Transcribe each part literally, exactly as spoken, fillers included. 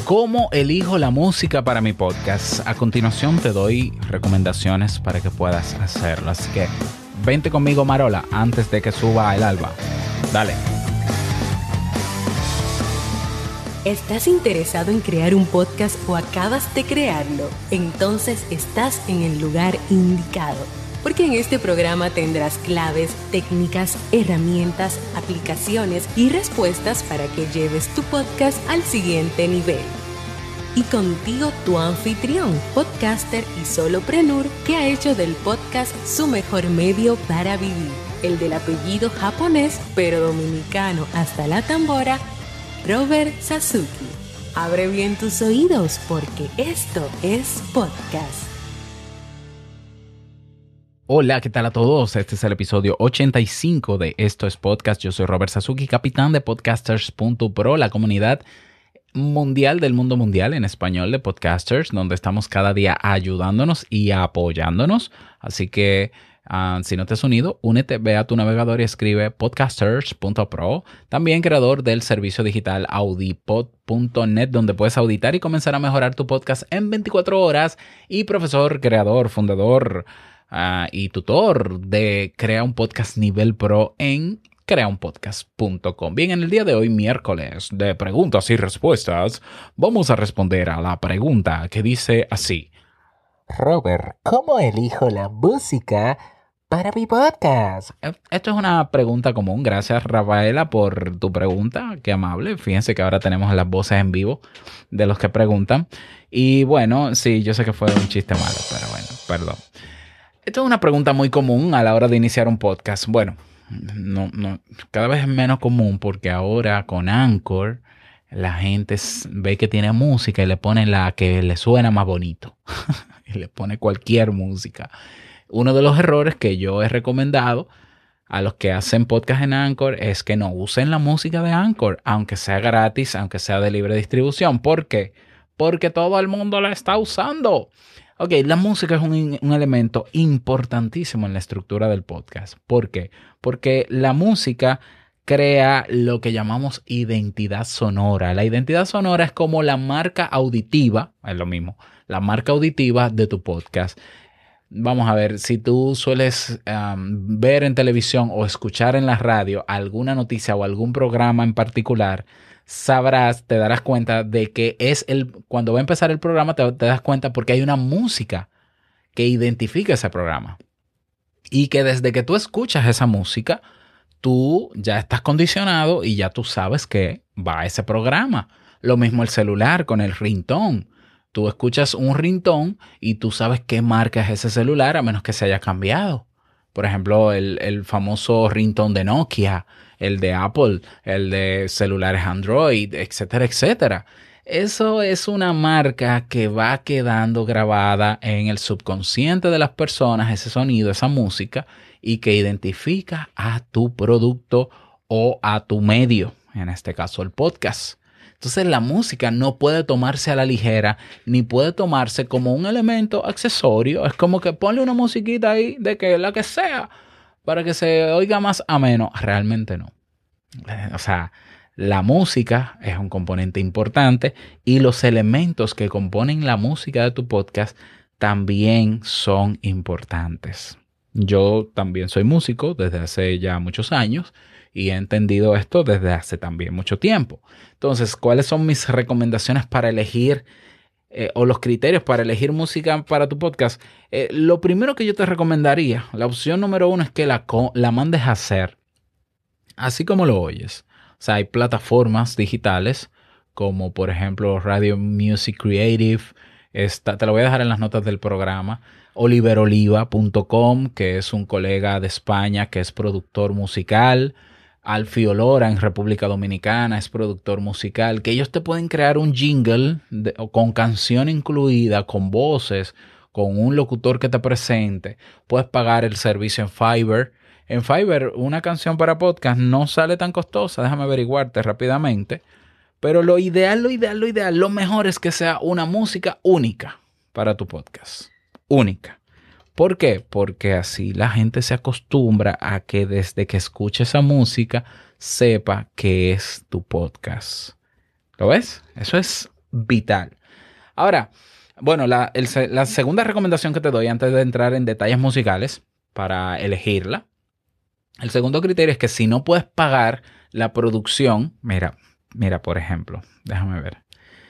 ¿Cómo elijo la música para mi podcast? A continuación te doy recomendaciones para que puedas hacerlo. Así que vente conmigo, Marola, antes de que suba el alba. Dale. ¿Estás interesado en crear un podcast o acabas de crearlo? Entonces estás en el lugar indicado. Porque en este programa tendrás claves, técnicas, herramientas, aplicaciones y respuestas para que lleves tu podcast al siguiente nivel. Y contigo tu anfitrión, podcaster y solopreneur que ha hecho del podcast su mejor medio para vivir. El del apellido japonés pero dominicano hasta la tambora, Robert Sasuki. Abre bien tus oídos porque esto es podcast. Hola, ¿qué tal a todos? Este es el episodio ochenta y cinco de Esto es Podcast. Yo soy Robert Sasuki, capitán de podcasters punto pro, la comunidad mundial del mundo mundial en español de podcasters, donde estamos cada día ayudándonos y apoyándonos. Así que uh, si no te has unido, únete, ve a tu navegador y escribe podcasters punto pro. También creador del servicio digital audipod punto net, donde puedes auditar y comenzar a mejorar tu podcast en veinticuatro horas. Y profesor, creador, fundador Uh, y tutor de Crea un Podcast Nivel Pro en crea un podcast punto com. Bien, en el día de hoy, miércoles de preguntas y respuestas, vamos a responder a la pregunta que dice así: Robert, ¿cómo elijo la música para mi podcast? Esto es una pregunta común. Gracias, Rafaela, por tu pregunta. Qué amable. Fíjense que ahora tenemos las voces en vivo de los que preguntan. Y bueno, sí, yo sé que fue un chiste malo, pero bueno, perdón. Esto es una pregunta muy común a la hora de iniciar un podcast. Bueno, no, no, cada vez es menos común porque ahora con Anchor la gente ve que tiene música y le pone la que le suena más bonito. Y le pone cualquier música. Uno de los errores que yo he recomendado a los que hacen podcast en Anchor es que no usen la música de Anchor, aunque sea gratis, aunque sea de libre distribución. ¿Por qué? Porque todo el mundo la está usando. Ok, la música es un, un elemento importantísimo en la estructura del podcast. ¿Por qué? Porque la música crea lo que llamamos identidad sonora. La identidad sonora es como la marca auditiva, es lo mismo, la marca auditiva de tu podcast. Vamos a ver, si tú sueles um, ver en televisión o escuchar en la radio alguna noticia o algún programa en particular, sabrás, te darás cuenta de que es el, cuando va a empezar el programa te, te das cuenta porque hay una música que identifica ese programa. Y que desde que tú escuchas esa música, tú ya estás condicionado y ya tú sabes que va a ese programa. Lo mismo el celular con el ringtone. Tú escuchas un ringtone y tú sabes qué marca es ese celular a menos que se haya cambiado. Por ejemplo, el, el famoso ringtone de Nokia, el de Apple, el de celulares Android, etcétera, etcétera. Eso es una marca que va quedando grabada en el subconsciente de las personas, ese sonido, esa música, y que identifica a tu producto o a tu medio, en este caso el podcast. Entonces la música no puede tomarse a la ligera ni puede tomarse como un elemento accesorio. Es como que ponle una musiquita ahí de que la que sea para que se oiga más ameno. Realmente no. O sea, la música es un componente importante y los elementos que componen la música de tu podcast también son importantes. Yo también soy músico desde hace ya muchos años y he entendido esto desde hace también mucho tiempo. Entonces, ¿cuáles son mis recomendaciones para elegir eh, o los criterios para elegir música para tu podcast? Eh, lo primero que yo te recomendaría, la opción número uno es que la, la mandes a hacer, así como lo oyes. O sea, hay plataformas digitales como por ejemplo Radio Music Creative. Esta, te lo voy a dejar en las notas del programa. oliver oliva punto com, que es un colega de España que es productor musical. Alfie Olora en República Dominicana es productor musical, que ellos te pueden crear un jingle de, con canción incluida, con voces, con un locutor que te presente. Puedes pagar el servicio en Fiverr. En Fiverr una canción para podcast no sale tan costosa, déjame averiguarte rápidamente. Pero lo ideal, lo ideal, lo ideal, lo mejor es que sea una música única para tu podcast. Única. ¿Por qué? Porque así la gente se acostumbra a que desde que escuche esa música sepa que es tu podcast. ¿Lo ves? Eso es vital. Ahora, bueno, la, el, la segunda recomendación que te doy antes de entrar en detalles musicales para elegirla, el segundo criterio es que si no puedes pagar la producción, mira, mira, por ejemplo, déjame ver.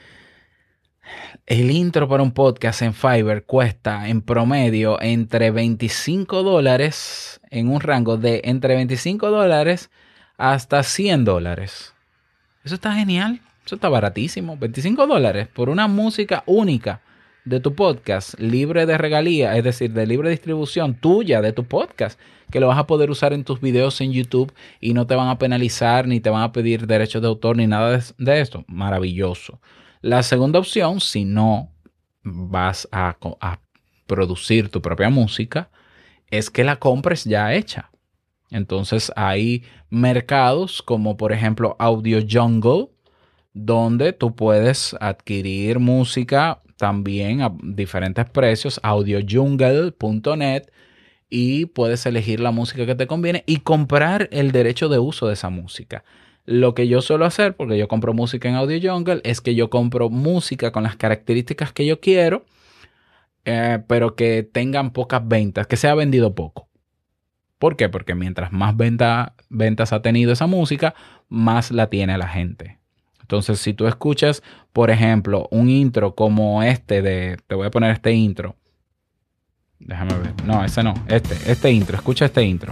El intro para un podcast en Fiverr cuesta en promedio entre veinticinco dólares, en un rango de entre veinticinco dólares hasta cien dólares. Eso está genial, eso está baratísimo. veinticinco dólares por una música única de tu podcast, libre de regalía, es decir, de libre distribución tuya de tu podcast, que lo vas a poder usar en tus videos en YouTube y no te van a penalizar, ni te van a pedir derechos de autor, ni nada de, de esto. Maravilloso. La segunda opción, si no vas a, a producir tu propia música, es que la compres ya hecha. Entonces hay mercados como por ejemplo Audio Jungle, donde tú puedes adquirir música también a diferentes precios, audio jungle punto net, y puedes elegir la música que te conviene y comprar el derecho de uso de esa música. Lo que yo suelo hacer, porque yo compro música en Audio Jungle, es que yo compro música con las características que yo quiero, eh, pero que tengan pocas ventas, que sea vendido poco. ¿Por qué? Porque mientras más venta, ventas ha tenido esa música, más la tiene la gente. Entonces, si tú escuchas, por ejemplo, un intro como este de... Te voy a poner este intro. Déjame ver. No, ese no. Este, este intro. Escucha este intro.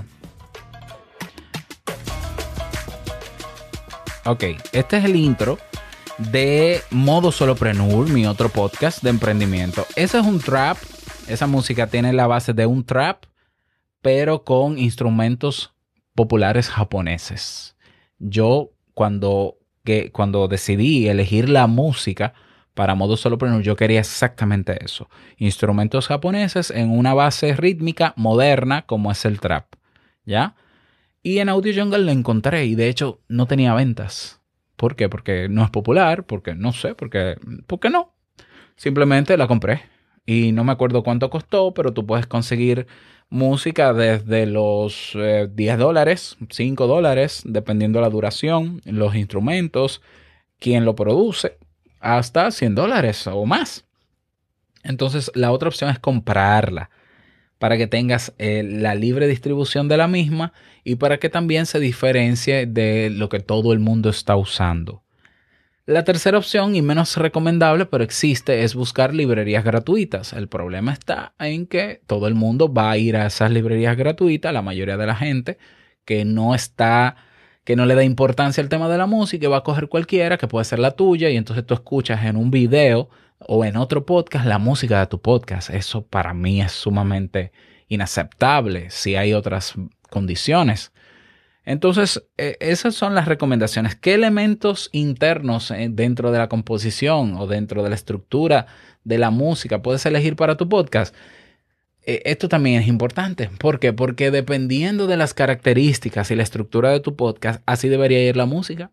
Ok, este es el intro de Modo Solopreneur, mi otro podcast de emprendimiento. Ese es un trap. Esa música tiene la base de un trap, pero con instrumentos populares japoneses. Yo, cuando... que cuando decidí elegir la música para Modo Solopreneur, yo quería exactamente eso. Instrumentos japoneses en una base rítmica moderna como es el trap, ¿ya? Y en Audio Jungle lo encontré y de hecho no tenía ventas. ¿Por qué? Porque no es popular, porque no sé, porque, porque no. Simplemente la compré y no me acuerdo cuánto costó, pero tú puedes conseguir música desde los eh, diez dólares, cinco dólares, dependiendo la duración, los instrumentos, quién lo produce, hasta cien dólares o más. Entonces, la otra opción es comprarla para que tengas eh, la libre distribución de la misma y para que también se diferencie de lo que todo el mundo está usando. La tercera opción, y menos recomendable, pero existe, es buscar librerías gratuitas. El problema está en que todo el mundo va a ir a esas librerías gratuitas, la mayoría de la gente que no está, que no le da importancia al tema de la música, va a coger cualquiera, que puede ser la tuya, y entonces tú escuchas en un video o en otro podcast la música de tu podcast. Eso para mí es sumamente inaceptable si hay otras condiciones. Entonces, eh, esas son las recomendaciones. ¿Qué elementos internos eh, dentro de la composición o dentro de la estructura de la música puedes elegir para tu podcast? Eh, esto también es importante. ¿Por qué? Porque dependiendo de las características y la estructura de tu podcast, así debería ir la música.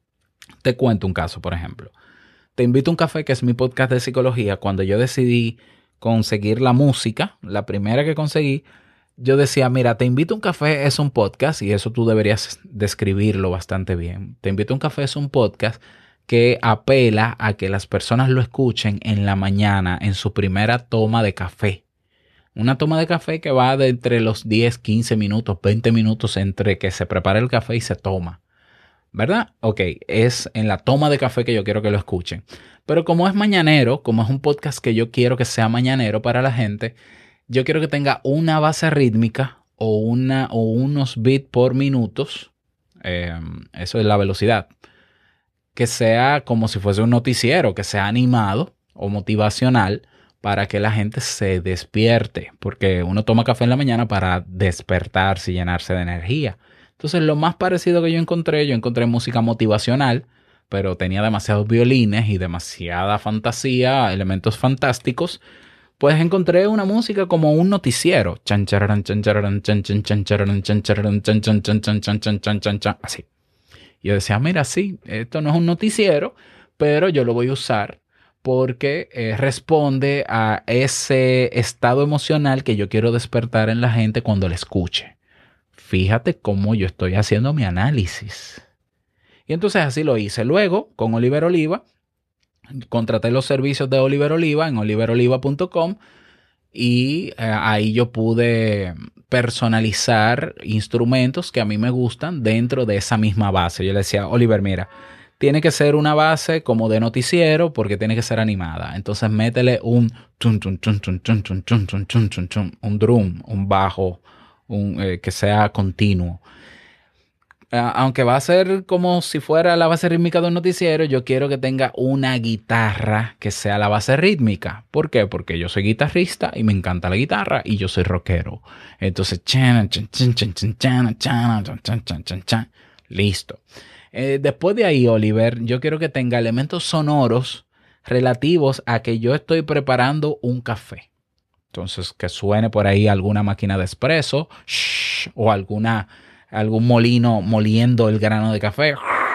Te cuento un caso, por ejemplo. Te invito a un café, que es mi podcast de psicología. Cuando yo decidí conseguir la música, la primera que conseguí, yo decía, mira, Te invito a un café es un podcast, y eso tú deberías describirlo bastante bien. Te invito a un café es un podcast que apela a que las personas lo escuchen en la mañana, en su primera toma de café. Una toma de café que va de entre los diez, quince minutos, veinte minutos entre que se prepara el café y se toma. ¿Verdad? Ok, es en la toma de café que yo quiero que lo escuchen. Pero como es mañanero, como es un podcast que yo quiero que sea mañanero para la gente, yo quiero que tenga una base rítmica o, una, o unos beats por minutos. Eh, eso es la velocidad. Que sea como si fuese un noticiero, que sea animado o motivacional para que la gente se despierte. Porque uno toma café en la mañana para despertarse y llenarse de energía. Entonces, lo más parecido que yo encontré, yo encontré música motivacional, pero tenía demasiados violines y demasiada fantasía, elementos fantásticos. Pues encontré una música como un noticiero. Así. Yo decía, mira, sí, esto no es un noticiero, pero yo lo voy a usar porque eh, responde a ese estado emocional que yo quiero despertar en la gente cuando la escuche. Fíjate cómo yo estoy haciendo mi análisis. Y entonces así lo hice. Luego, con Oliver Oliva, contraté los servicios de Oliver Oliva en oliver oliva punto com y eh, ahí yo pude personalizar instrumentos que a mí me gustan dentro de esa misma base. Yo le decía, Oliver, mira, tiene que ser una base como de noticiero porque tiene que ser animada. Entonces métele un chun, chun, chun, chun, chun, chun, chun, chun, chun, chun, chun, un drum, un bajo, un, eh, que sea continuo. Aunque va a ser como si fuera la base rítmica de un noticiero, yo quiero que tenga una guitarra que sea la base rítmica. ¿Por qué? Porque yo soy guitarrista y me encanta la guitarra y yo soy rockero. Entonces, chan, chan, chan, chan, chan, chan, chan, chan, chan, chan, chan. Listo. Eh, después de ahí, Oliver, yo quiero que tenga elementos sonoros relativos a que yo estoy preparando un café. Entonces, que suene por ahí alguna máquina de espresso shh, o alguna... algún molino moliendo el grano de café.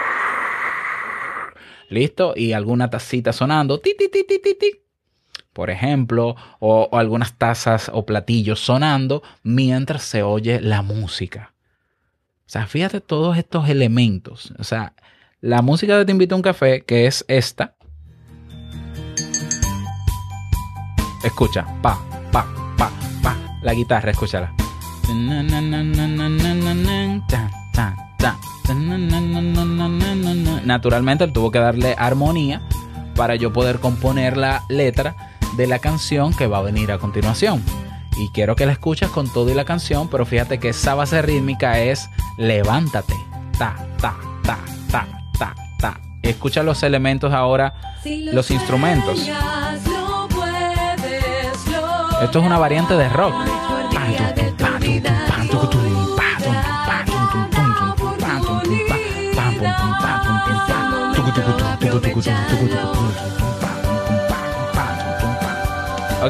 ¿Listo? Y alguna tacita sonando. Ti, ti, ti, ti, ti, ti. Por ejemplo, o, o algunas tazas o platillos sonando mientras se oye la música. O sea, fíjate todos estos elementos. O sea, la música de Te Invito a un Café, que es esta. Escucha. Pa, pa, pa, pa. La guitarra, escúchala. Naturalmente él tuvo que darle armonía para yo poder componer la letra de la canción que va a venir a continuación. Y quiero que la escuches con todo y la canción, pero fíjate que esa base rítmica es levántate, ta, ta, ta, ta, ta, ta. Escucha los elementos ahora, los instrumentos. Esto es una variante de rock. Ok.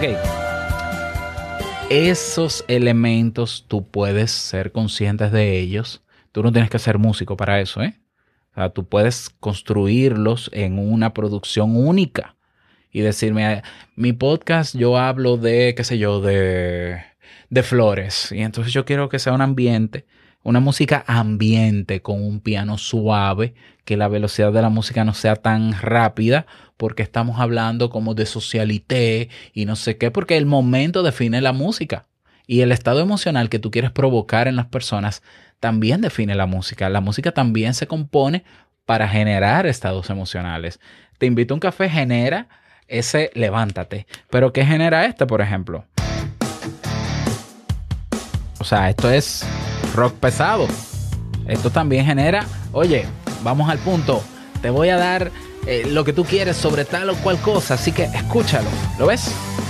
Esos elementos tú puedes ser conscientes de ellos. Tú no tienes que ser músico para eso, ¿eh? O sea, tú puedes construirlos en una producción única y decirme, mi podcast yo hablo de, qué sé yo, de, de flores. Y entonces yo quiero que sea un ambiente, una música ambiente con un piano suave, que la velocidad de la música no sea tan rápida, porque estamos hablando como de socialité y no sé qué, porque el momento define la música. Y el estado emocional que tú quieres provocar en las personas también define la música. La música también se compone para generar estados emocionales. Te Invito a un Café genera ese levántate. ¿Pero qué genera este, por ejemplo? O sea, esto es rock pesado. Esto también genera, oye, vamos al punto. Te voy a dar eh, lo que tú quieres sobre tal o cual cosa. Así que escúchalo. ¿Lo ves?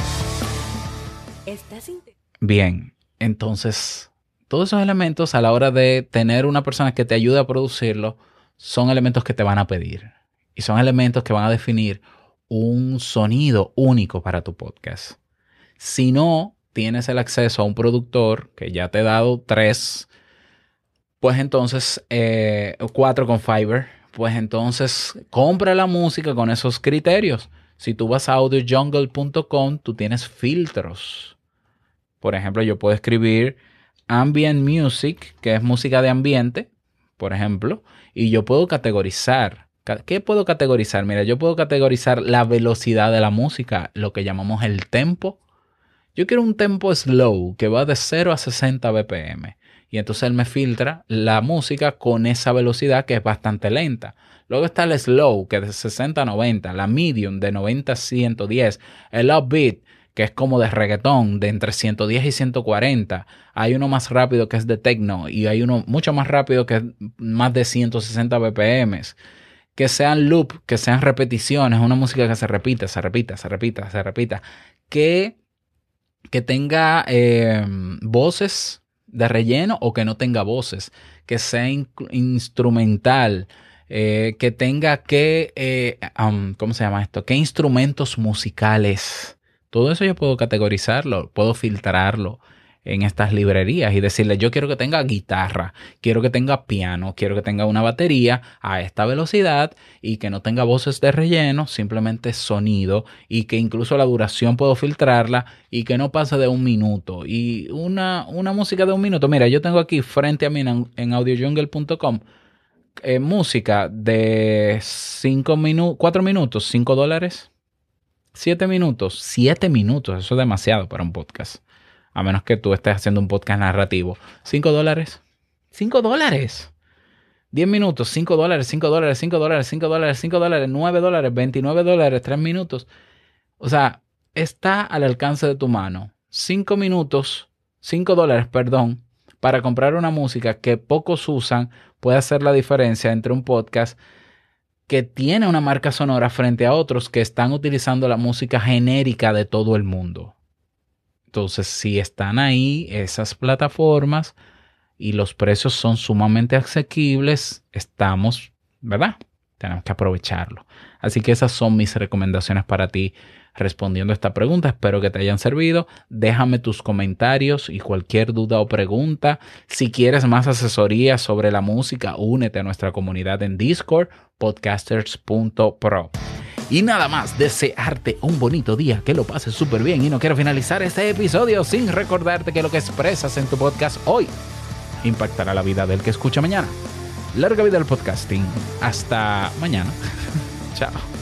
¿Estás inter- Bien, entonces todos esos elementos a la hora de tener una persona que te ayude a producirlo son elementos que te van a pedir y son elementos que van a definir un sonido único para tu podcast. Si no tienes el acceso a un productor que ya te he dado tres, pues entonces eh, cuatro con Fiverr, pues entonces compra la música con esos criterios. Si tú vas a audio jungle punto com, tú tienes filtros. Por ejemplo, yo puedo escribir ambient music, que es música de ambiente, por ejemplo, y yo puedo categorizar. ¿Qué puedo categorizar? Mira, yo puedo categorizar la velocidad de la música, lo que llamamos el tempo. Yo quiero un tempo slow, que va de cero a sesenta B P M. Y entonces él me filtra la música con esa velocidad que es bastante lenta. Luego está el slow, que es de sesenta a noventa, la medium de noventa a ciento diez, el upbeat, que es como de reggaetón, de entre ciento diez y ciento cuarenta. Hay uno más rápido que es de techno y hay uno mucho más rápido que es más de ciento sesenta B P M. Que sean loop, que sean repeticiones, una música que se repita, se repita, se repita, se repita. Que, que tenga eh, voces de relleno o que no tenga voces. Que sea in- instrumental. Eh, que tenga que, eh, um, ¿cómo se llama esto? ¿Qué instrumentos musicales? Todo eso yo puedo categorizarlo, puedo filtrarlo en estas librerías y decirle, yo quiero que tenga guitarra, quiero que tenga piano, quiero que tenga una batería a esta velocidad y que no tenga voces de relleno, simplemente sonido, y que incluso la duración puedo filtrarla y que no pase de un minuto. Y una, una música de un minuto, mira, yo tengo aquí frente a mí en, en audio jungle punto com eh, música de cinco minutos, cuatro minutos, cinco dólares. siete minutos, siete minutos, eso es demasiado para un podcast. A menos que tú estés haciendo un podcast narrativo. cinco dólares. cinco dólares. diez minutos, cinco dólares, cinco dólares, cinco dólares, cinco dólares, cinco dólares, nueve dólares, veintinueve dólares, tres minutos. O sea, está al alcance de tu mano. cinco minutos, cinco dólares, perdón, para comprar una música que pocos usan, puede hacer la diferencia entre un podcast que tiene una marca sonora frente a otros que están utilizando la música genérica de todo el mundo. Entonces, si están ahí esas plataformas y los precios son sumamente asequibles, estamos, ¿verdad? Tenemos que aprovecharlo. Así que esas son mis recomendaciones para ti respondiendo a esta pregunta. Espero que te hayan servido. Déjame tus comentarios y cualquier duda o pregunta. Si quieres más asesoría sobre la música, únete a nuestra comunidad en Discord, podcasters punto pro. Y nada más, desearte un bonito día, que lo pases súper bien. Y no quiero finalizar este episodio sin recordarte que lo que expresas en tu podcast hoy impactará la vida del que escucha mañana. Larga vida al podcasting. Hasta mañana. Chao.